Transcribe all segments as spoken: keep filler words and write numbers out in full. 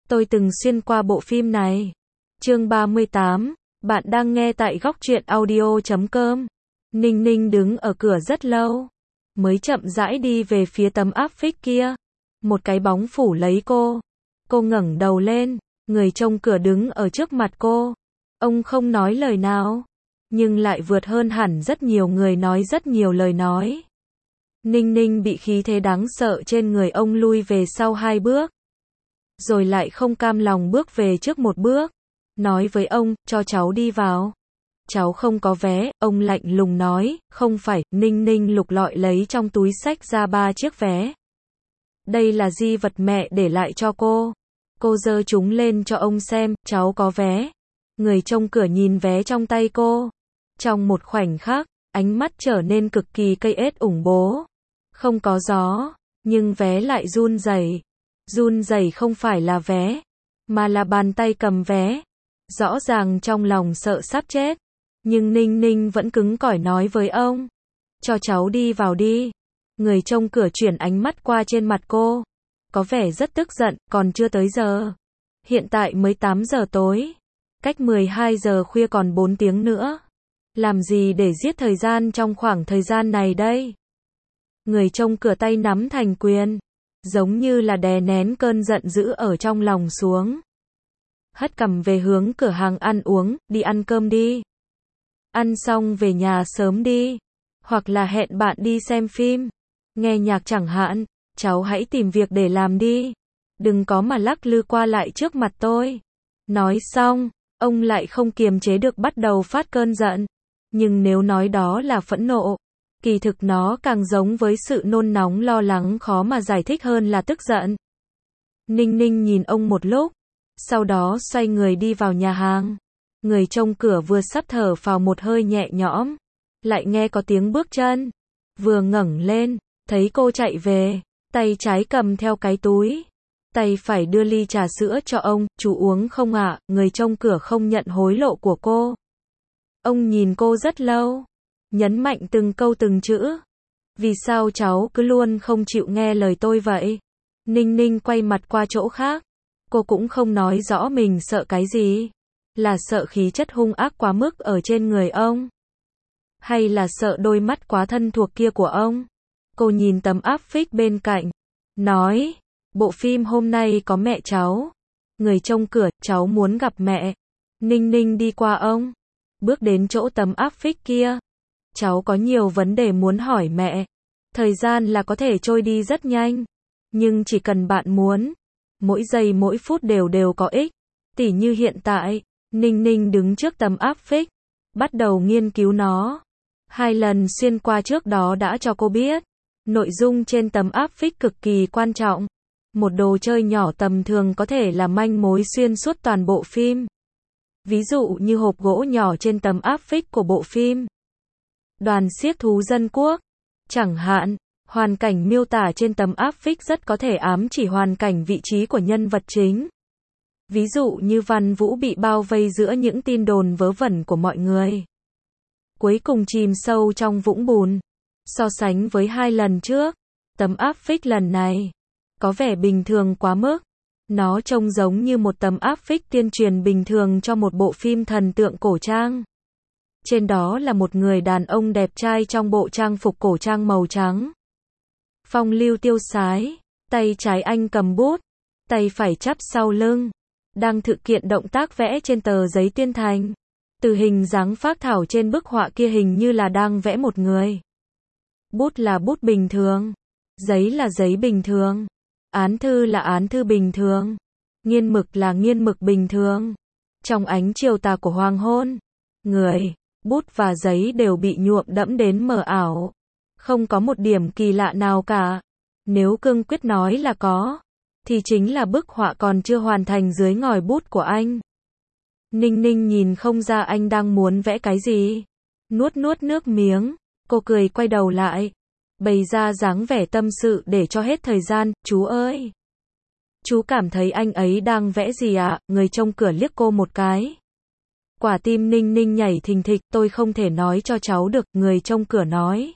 Tôi từng xuyên qua bộ phim này. Chương ba mươi tám, bạn đang nghe tại góc truyện audio chấm com. Ninh Ninh đứng ở cửa rất lâu, mới chậm rãi đi về phía tấm áp phích kia. Một cái bóng phủ lấy cô. Cô ngẩng đầu lên, người trông cửa đứng ở trước mặt cô. Ông không nói lời nào, nhưng lại vượt hơn hẳn rất nhiều người nói rất nhiều lời nói. Ninh Ninh bị khí thế đáng sợ trên người ông lui về sau hai bước, rồi lại không cam lòng bước về trước một bước, nói với ông, cho cháu đi vào. Cháu không có vé, ông lạnh lùng nói, không phải. Ninh Ninh lục lọi lấy trong túi xách ra ba chiếc vé. Đây là di vật mẹ để lại cho cô. Cô giơ chúng lên cho ông xem, cháu có vé. Người trông cửa nhìn vé trong tay cô. Trong một khoảnh khắc, ánh mắt trở nên cực kỳ cây ết ủng bố. Không có gió, nhưng vé lại run rẩy. Run rẩy không phải là vé, mà là bàn tay cầm vé. Rõ ràng trong lòng sợ sắp chết, nhưng Ninh Ninh vẫn cứng cỏi nói với ông, cho cháu đi vào đi. Người trông cửa chuyển ánh mắt qua trên mặt cô, có vẻ rất tức giận, còn chưa tới giờ. Hiện tại mới tám giờ tối, cách mười hai giờ khuya còn bốn tiếng nữa. Làm gì để giết thời gian trong khoảng thời gian này đây? Người trông cửa tay nắm thành quyền, giống như là đè nén cơn giận dữ ở trong lòng xuống. Hất cằm về hướng cửa hàng ăn uống, đi ăn cơm đi. Ăn xong về nhà sớm đi. Hoặc là hẹn bạn đi xem phim, nghe nhạc chẳng hạn. Cháu hãy tìm việc để làm đi. Đừng có mà lắc lư qua lại trước mặt tôi. Nói xong, ông lại không kiềm chế được bắt đầu phát cơn giận. Nhưng nếu nói đó là phẫn nộ, kỳ thực nó càng giống với sự nôn nóng lo lắng khó mà giải thích hơn là tức giận. Ninh Ninh nhìn ông một lúc, sau đó xoay người đi vào nhà hàng. Người trông cửa vừa sắp thở phào một hơi nhẹ nhõm, lại nghe có tiếng bước chân. Vừa ngẩng lên, thấy cô chạy về, tay trái cầm theo cái túi, tay phải đưa ly trà sữa cho ông. Chú uống không ạ? Người trông cửa không nhận hối lộ của cô. Ông nhìn cô rất lâu, nhấn mạnh từng câu từng chữ. Vì sao cháu cứ luôn không chịu nghe lời tôi vậy? Ninh Ninh quay mặt qua chỗ khác. Cô cũng không nói rõ mình sợ cái gì. Là sợ khí chất hung ác quá mức ở trên người ông? Hay là sợ đôi mắt quá thân thuộc kia của ông? Cô nhìn tấm áp phích bên cạnh, nói, bộ phim hôm nay có mẹ cháu. Người trông cửa, cháu muốn gặp mẹ. Ninh Ninh đi qua ông, bước đến chỗ tấm áp phích kia. Cháu có nhiều vấn đề muốn hỏi mẹ. Thời gian là có thể trôi đi rất nhanh, nhưng chỉ cần bạn muốn, mỗi giây mỗi phút đều đều có ích. Tỉ như hiện tại, Ninh Ninh đứng trước tấm áp phích, bắt đầu nghiên cứu nó. Hai lần xuyên qua trước đó đã cho cô biết, nội dung trên tấm áp phích cực kỳ quan trọng. Một đồ chơi nhỏ tầm thường có thể là manh mối xuyên suốt toàn bộ phim. Ví dụ như hộp gỗ nhỏ trên tấm áp phích của bộ phim Đoàn xiếc thú dân quốc. Chẳng hạn, hoàn cảnh miêu tả trên tấm áp phích rất có thể ám chỉ hoàn cảnh vị trí của nhân vật chính. Ví dụ như Văn Vũ bị bao vây giữa những tin đồn vớ vẩn của mọi người, cuối cùng chìm sâu trong vũng bùn. So sánh với hai lần trước, tấm áp phích lần này có vẻ bình thường quá mức. Nó trông giống như một tấm áp phích tuyên truyền bình thường cho một bộ phim thần tượng cổ trang. Trên đó là một người đàn ông đẹp trai trong bộ trang phục cổ trang màu trắng, phong lưu tiêu sái. Tay trái anh cầm bút, tay phải chắp sau lưng, đang thực hiện động tác vẽ trên tờ giấy tuyên thành. Từ hình dáng phác thảo trên bức họa kia hình như là đang vẽ một người. Bút là bút bình thường, giấy là giấy bình thường, án thư là án thư bình thường, nghiên mực là nghiên mực bình thường. Trong ánh chiều tà của hoàng hôn, người, bút và giấy đều bị nhuộm đẫm đến mờ ảo. Không có một điểm kỳ lạ nào cả. Nếu cương quyết nói là có, thì chính là bức họa còn chưa hoàn thành dưới ngòi bút của anh. Ninh Ninh nhìn không ra anh đang muốn vẽ cái gì. Nuốt nuốt nước miếng, cô cười quay đầu lại, bày ra dáng vẻ tâm sự để cho hết thời gian. Chú ơi! Chú cảm thấy anh ấy đang vẽ gì ạ? Người trông cửa liếc cô một cái. Quả tim Ninh Ninh nhảy thình thịch. Tôi không thể nói cho cháu được, người trông cửa nói.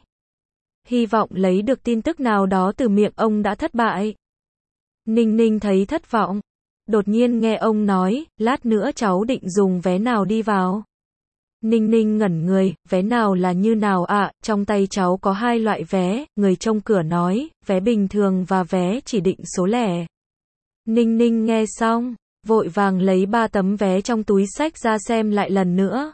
Hy vọng lấy được tin tức nào đó từ miệng ông đã thất bại. Ninh Ninh thấy thất vọng. Đột nhiên nghe ông nói, lát nữa cháu định dùng vé nào đi vào? Ninh Ninh ngẩn người, vé nào là như nào ạ? À? Trong tay cháu có hai loại vé, người trông cửa nói, vé bình thường và vé chỉ định số lẻ. Ninh Ninh nghe xong, vội vàng lấy ba tấm vé trong túi xách ra xem lại lần nữa.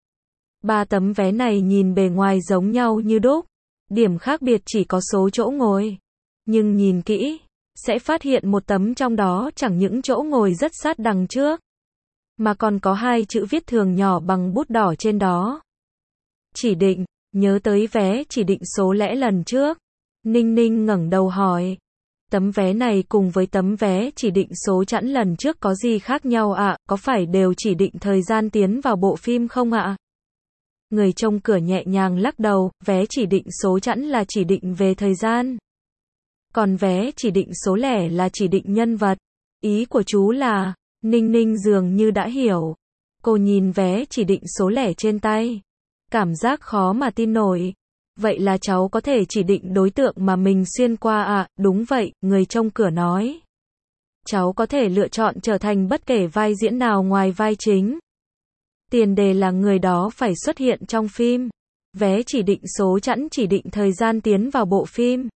Ba tấm vé này nhìn bề ngoài giống nhau như đúc, điểm khác biệt chỉ có số chỗ ngồi. Nhưng nhìn kỹ, sẽ phát hiện một tấm trong đó chẳng những chỗ ngồi rất sát đằng trước, mà còn có hai chữ viết thường nhỏ bằng bút đỏ trên đó. Chỉ định, nhớ tới vé chỉ định số lẻ lần trước. Ninh Ninh ngẩng đầu hỏi, tấm vé này cùng với tấm vé chỉ định số chẵn lần trước có gì khác nhau ạ? À? Có phải đều chỉ định thời gian tiến vào bộ phim không ạ? À? Người trông cửa nhẹ nhàng lắc đầu, vé chỉ định số chẵn là chỉ định về thời gian. Còn vé chỉ định số lẻ là chỉ định nhân vật. Ý của chú là, Ninh Ninh dường như đã hiểu. Cô nhìn vé chỉ định số lẻ trên tay. Cảm giác khó mà tin nổi. Vậy là cháu có thể chỉ định đối tượng mà mình xuyên qua ạ? À? Đúng vậy, người trông cửa nói. Cháu có thể lựa chọn trở thành bất kể vai diễn nào ngoài vai chính. Tiền đề là người đó phải xuất hiện trong phim. Vé chỉ định số chẵn chỉ định thời gian tiến vào bộ phim.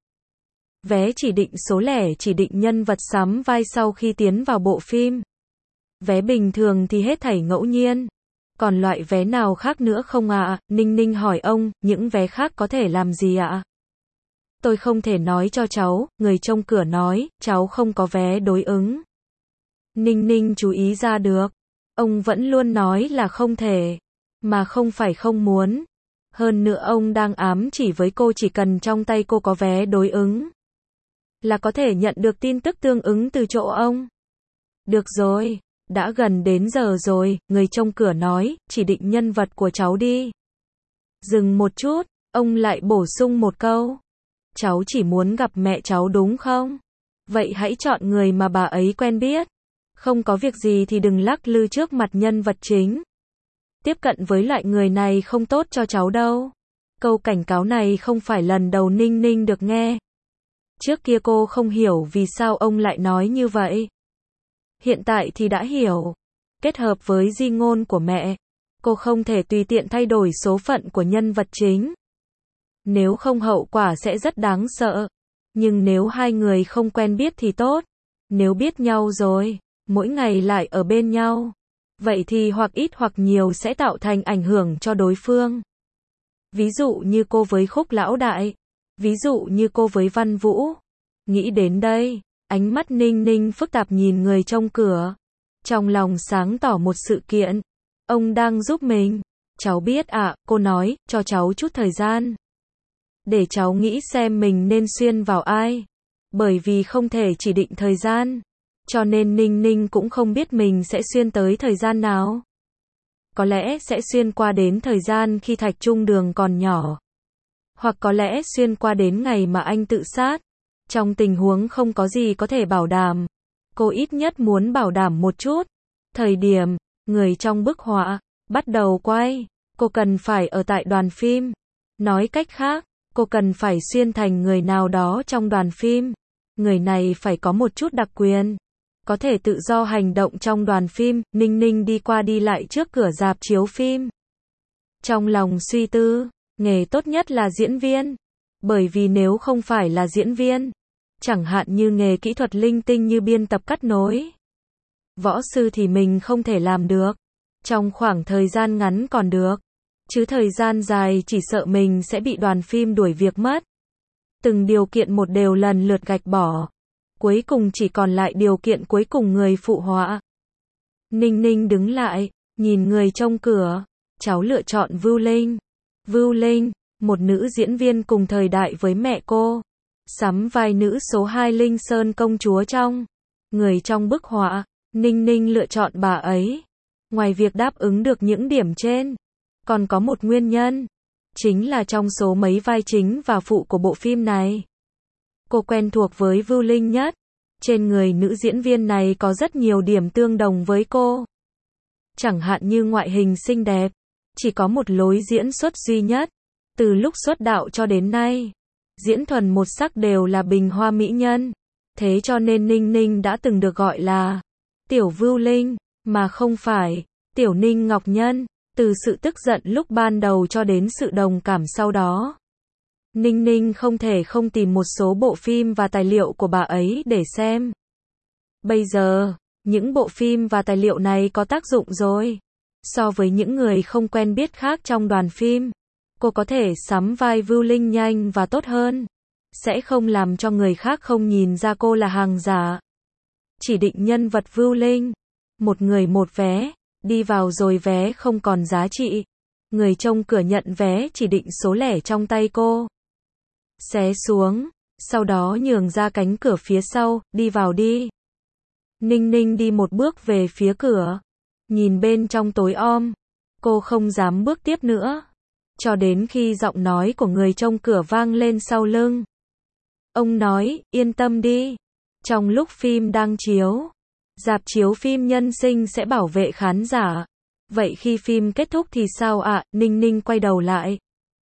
Vé chỉ định số lẻ chỉ định nhân vật sắm vai sau khi tiến vào bộ phim. Vé bình thường thì hết thảy ngẫu nhiên. Còn loại vé nào khác nữa không ạ? À? Ninh Ninh hỏi ông, những vé khác có thể làm gì ạ? À? Tôi không thể nói cho cháu, người trông cửa nói, cháu không có vé đối ứng. Ninh Ninh chú ý ra được. Ông vẫn luôn nói là không thể, mà không phải không muốn. Hơn nữa ông đang ám chỉ với cô chỉ cần trong tay cô có vé đối ứng, là có thể nhận được tin tức tương ứng từ chỗ ông. Được rồi, đã gần đến giờ rồi, người trông cửa nói, chỉ định nhân vật của cháu đi. Dừng một chút, ông lại bổ sung một câu. Cháu chỉ muốn gặp mẹ cháu đúng không? Vậy hãy chọn người mà bà ấy quen biết. Không có việc gì thì đừng lắc lư trước mặt nhân vật chính. Tiếp cận với loại người này không tốt cho cháu đâu. Câu cảnh cáo này không phải lần đầu Ninh Ninh được nghe. Trước kia cô không hiểu vì sao ông lại nói như vậy. Hiện tại thì đã hiểu. Kết hợp với di ngôn của mẹ, cô không thể tùy tiện thay đổi số phận của nhân vật chính. Nếu không hậu quả sẽ rất đáng sợ. Nhưng nếu hai người không quen biết thì tốt. Nếu biết nhau rồi, mỗi ngày lại ở bên nhau, vậy thì hoặc ít hoặc nhiều sẽ tạo thành ảnh hưởng cho đối phương. Ví dụ như cô với Khúc Lão Đại. Ví dụ như cô với Văn Vũ. Nghĩ đến đây, ánh mắt Ninh Ninh phức tạp nhìn người trông cửa. Trong lòng sáng tỏ một sự kiện. Ông đang giúp mình. Cháu biết ạ, à, cô nói, cho cháu chút thời gian. Để cháu nghĩ xem mình nên xuyên vào ai. Bởi vì không thể chỉ định thời gian. Cho nên Ninh Ninh cũng không biết mình sẽ xuyên tới thời gian nào. Có lẽ sẽ xuyên qua đến thời gian khi Thạch Trung Đường còn nhỏ. Hoặc có lẽ xuyên qua đến ngày mà anh tự sát. Trong tình huống không có gì có thể bảo đảm. Cô ít nhất muốn bảo đảm một chút. Thời điểm, người trong bức họa, bắt đầu quay. Cô cần phải ở tại đoàn phim. Nói cách khác, cô cần phải xuyên thành người nào đó trong đoàn phim. Người này phải có một chút đặc quyền. Có thể tự do hành động trong đoàn phim. Ninh Ninh đi qua đi lại trước cửa rạp chiếu phim. Trong lòng suy tư, nghề tốt nhất là diễn viên. Bởi vì nếu không phải là diễn viên, chẳng hạn như nghề kỹ thuật linh tinh như biên tập cắt nối, võ sư thì mình không thể làm được. Trong khoảng thời gian ngắn còn được. Chứ thời gian dài chỉ sợ mình sẽ bị đoàn phim đuổi việc mất. Từng điều kiện một đều lần lượt gạch bỏ. Cuối cùng chỉ còn lại điều kiện cuối cùng người phụ họa. Ninh Ninh đứng lại, nhìn người trông cửa. Cháu lựa chọn Vưu Linh. Vưu Linh, một nữ diễn viên cùng thời đại với mẹ cô. Sắm vai nữ số hai Linh Sơn công chúa trong Người trong bức họa. Ninh Ninh lựa chọn bà ấy. Ngoài việc đáp ứng được những điểm trên, còn có một nguyên nhân. Chính là trong số mấy vai chính và phụ của bộ phim này, cô quen thuộc với Vưu Linh nhất. Trên người nữ diễn viên này có rất nhiều điểm tương đồng với cô. Chẳng hạn như ngoại hình xinh đẹp. Chỉ có một lối diễn xuất duy nhất. Từ lúc xuất đạo cho đến nay, diễn thuần một sắc đều là bình hoa mỹ nhân. Thế cho nên Ninh Ninh đã từng được gọi là Tiểu Vưu Linh, mà không phải Tiểu Ninh Ngọc Nhân, từ sự tức giận lúc ban đầu cho đến sự đồng cảm sau đó. Ninh Ninh không thể không tìm một số bộ phim và tài liệu của bà ấy để xem. Bây giờ, những bộ phim và tài liệu này có tác dụng rồi. So với những người không quen biết khác trong đoàn phim, cô có thể sắm vai Vưu Linh nhanh và tốt hơn. Sẽ không làm cho người khác không nhìn ra cô là hàng giả. Chỉ định nhân vật Vưu Linh. Một người một vé, đi vào rồi vé không còn giá trị. Người trông cửa nhận vé chỉ định số lẻ trong tay cô. Xé xuống, sau đó nhường ra cánh cửa phía sau, đi vào đi. Ninh Ninh đi một bước về phía cửa. Nhìn bên trong tối om. Cô không dám bước tiếp nữa. Cho đến khi giọng nói của người trông cửa vang lên sau lưng. Ông nói, yên tâm đi. Trong lúc phim đang chiếu, rạp chiếu phim Nhân Sinh sẽ bảo vệ khán giả. Vậy khi phim kết thúc thì sao ạ? À? Ninh Ninh quay đầu lại.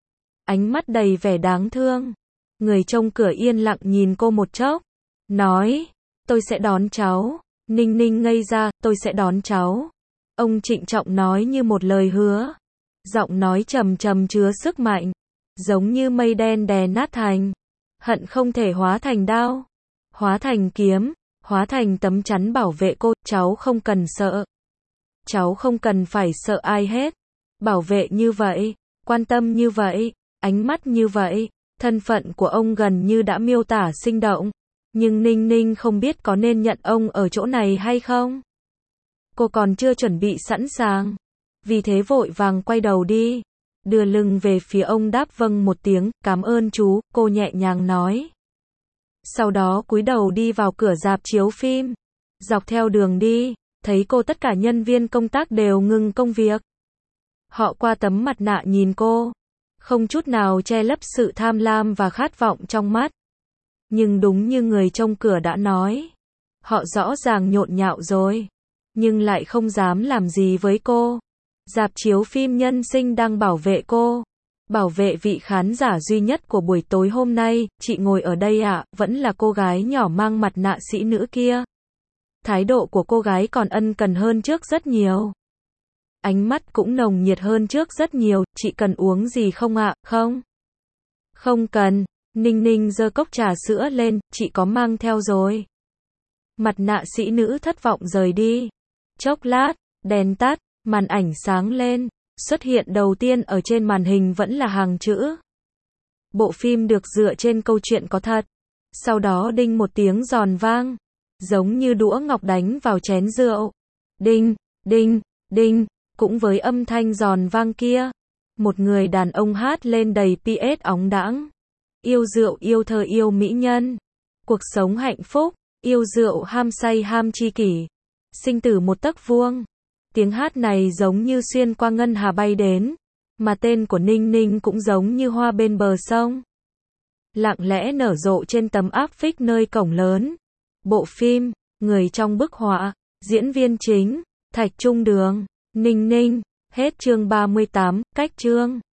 Ánh mắt đầy vẻ đáng thương. Người trông cửa yên lặng nhìn cô một chốc. Nói, tôi sẽ đón cháu. Ninh Ninh ngây ra, tôi sẽ đón cháu. Ông trịnh trọng nói như một lời hứa. Giọng nói trầm trầm chứa sức mạnh. Giống như mây đen đè nát thành. Hận không thể hóa thành đao. Hóa thành kiếm. Hóa thành tấm chắn bảo vệ cô. Cháu không cần sợ. Cháu không cần phải sợ ai hết. Bảo vệ như vậy. Quan tâm như vậy. Ánh mắt như vậy. Thân phận của ông gần như đã miêu tả sinh động. Nhưng Ninh Ninh không biết có nên nhận ông ở chỗ này hay không. Cô còn chưa chuẩn bị sẵn sàng. Vì thế vội vàng quay đầu đi. Đưa lưng về phía ông đáp vâng một tiếng, cảm ơn chú, cô nhẹ nhàng nói. Sau đó cúi đầu đi vào cửa rạp chiếu phim. Dọc theo đường đi, thấy cô tất cả nhân viên công tác đều ngừng công việc. Họ qua tấm mặt nạ nhìn cô. Không chút nào che lấp sự tham lam và khát vọng trong mắt. Nhưng đúng như người trông cửa đã nói. Họ rõ ràng nhộn nhạo rồi. Nhưng lại không dám làm gì với cô. Rạp chiếu phim Nhân Sinh đang bảo vệ cô. Bảo vệ vị khán giả duy nhất của buổi tối hôm nay. Chị ngồi ở đây ạ, à, vẫn là cô gái nhỏ mang mặt nạ sĩ nữ kia. Thái độ của cô gái còn ân cần hơn trước rất nhiều. Ánh mắt cũng nồng nhiệt hơn trước rất nhiều. Chị cần uống gì không ạ? À? Không. Không cần. Ninh Ninh giơ cốc trà sữa lên. Chị có mang theo rồi. Mặt nạ sĩ nữ thất vọng rời đi. Chốc lát, đèn tắt, màn ảnh sáng lên. Xuất hiện đầu tiên ở trên màn hình vẫn là hàng chữ. Bộ phim được dựa trên câu chuyện có thật. Sau đó đinh một tiếng giòn vang. Giống như đũa ngọc đánh vào chén rượu. Đinh, đinh, đinh. Cũng với âm thanh giòn vang kia. Một người đàn ông hát lên đầy pê ét óng đãng. Yêu rượu yêu thơ yêu mỹ nhân. Cuộc sống hạnh phúc. Yêu rượu ham say ham tri kỷ. Sinh tử một tấc vuông. Tiếng hát này giống như xuyên qua ngân hà bay đến. Mà tên của Ninh Ninh cũng giống như hoa bên bờ sông. Lặng lẽ nở rộ trên tấm áp phích nơi cổng lớn. Bộ phim, người trong bức họa, diễn viên chính, Thạch Trung Đường, Ninh Ninh. Hết chương ba mươi tám, cách chương.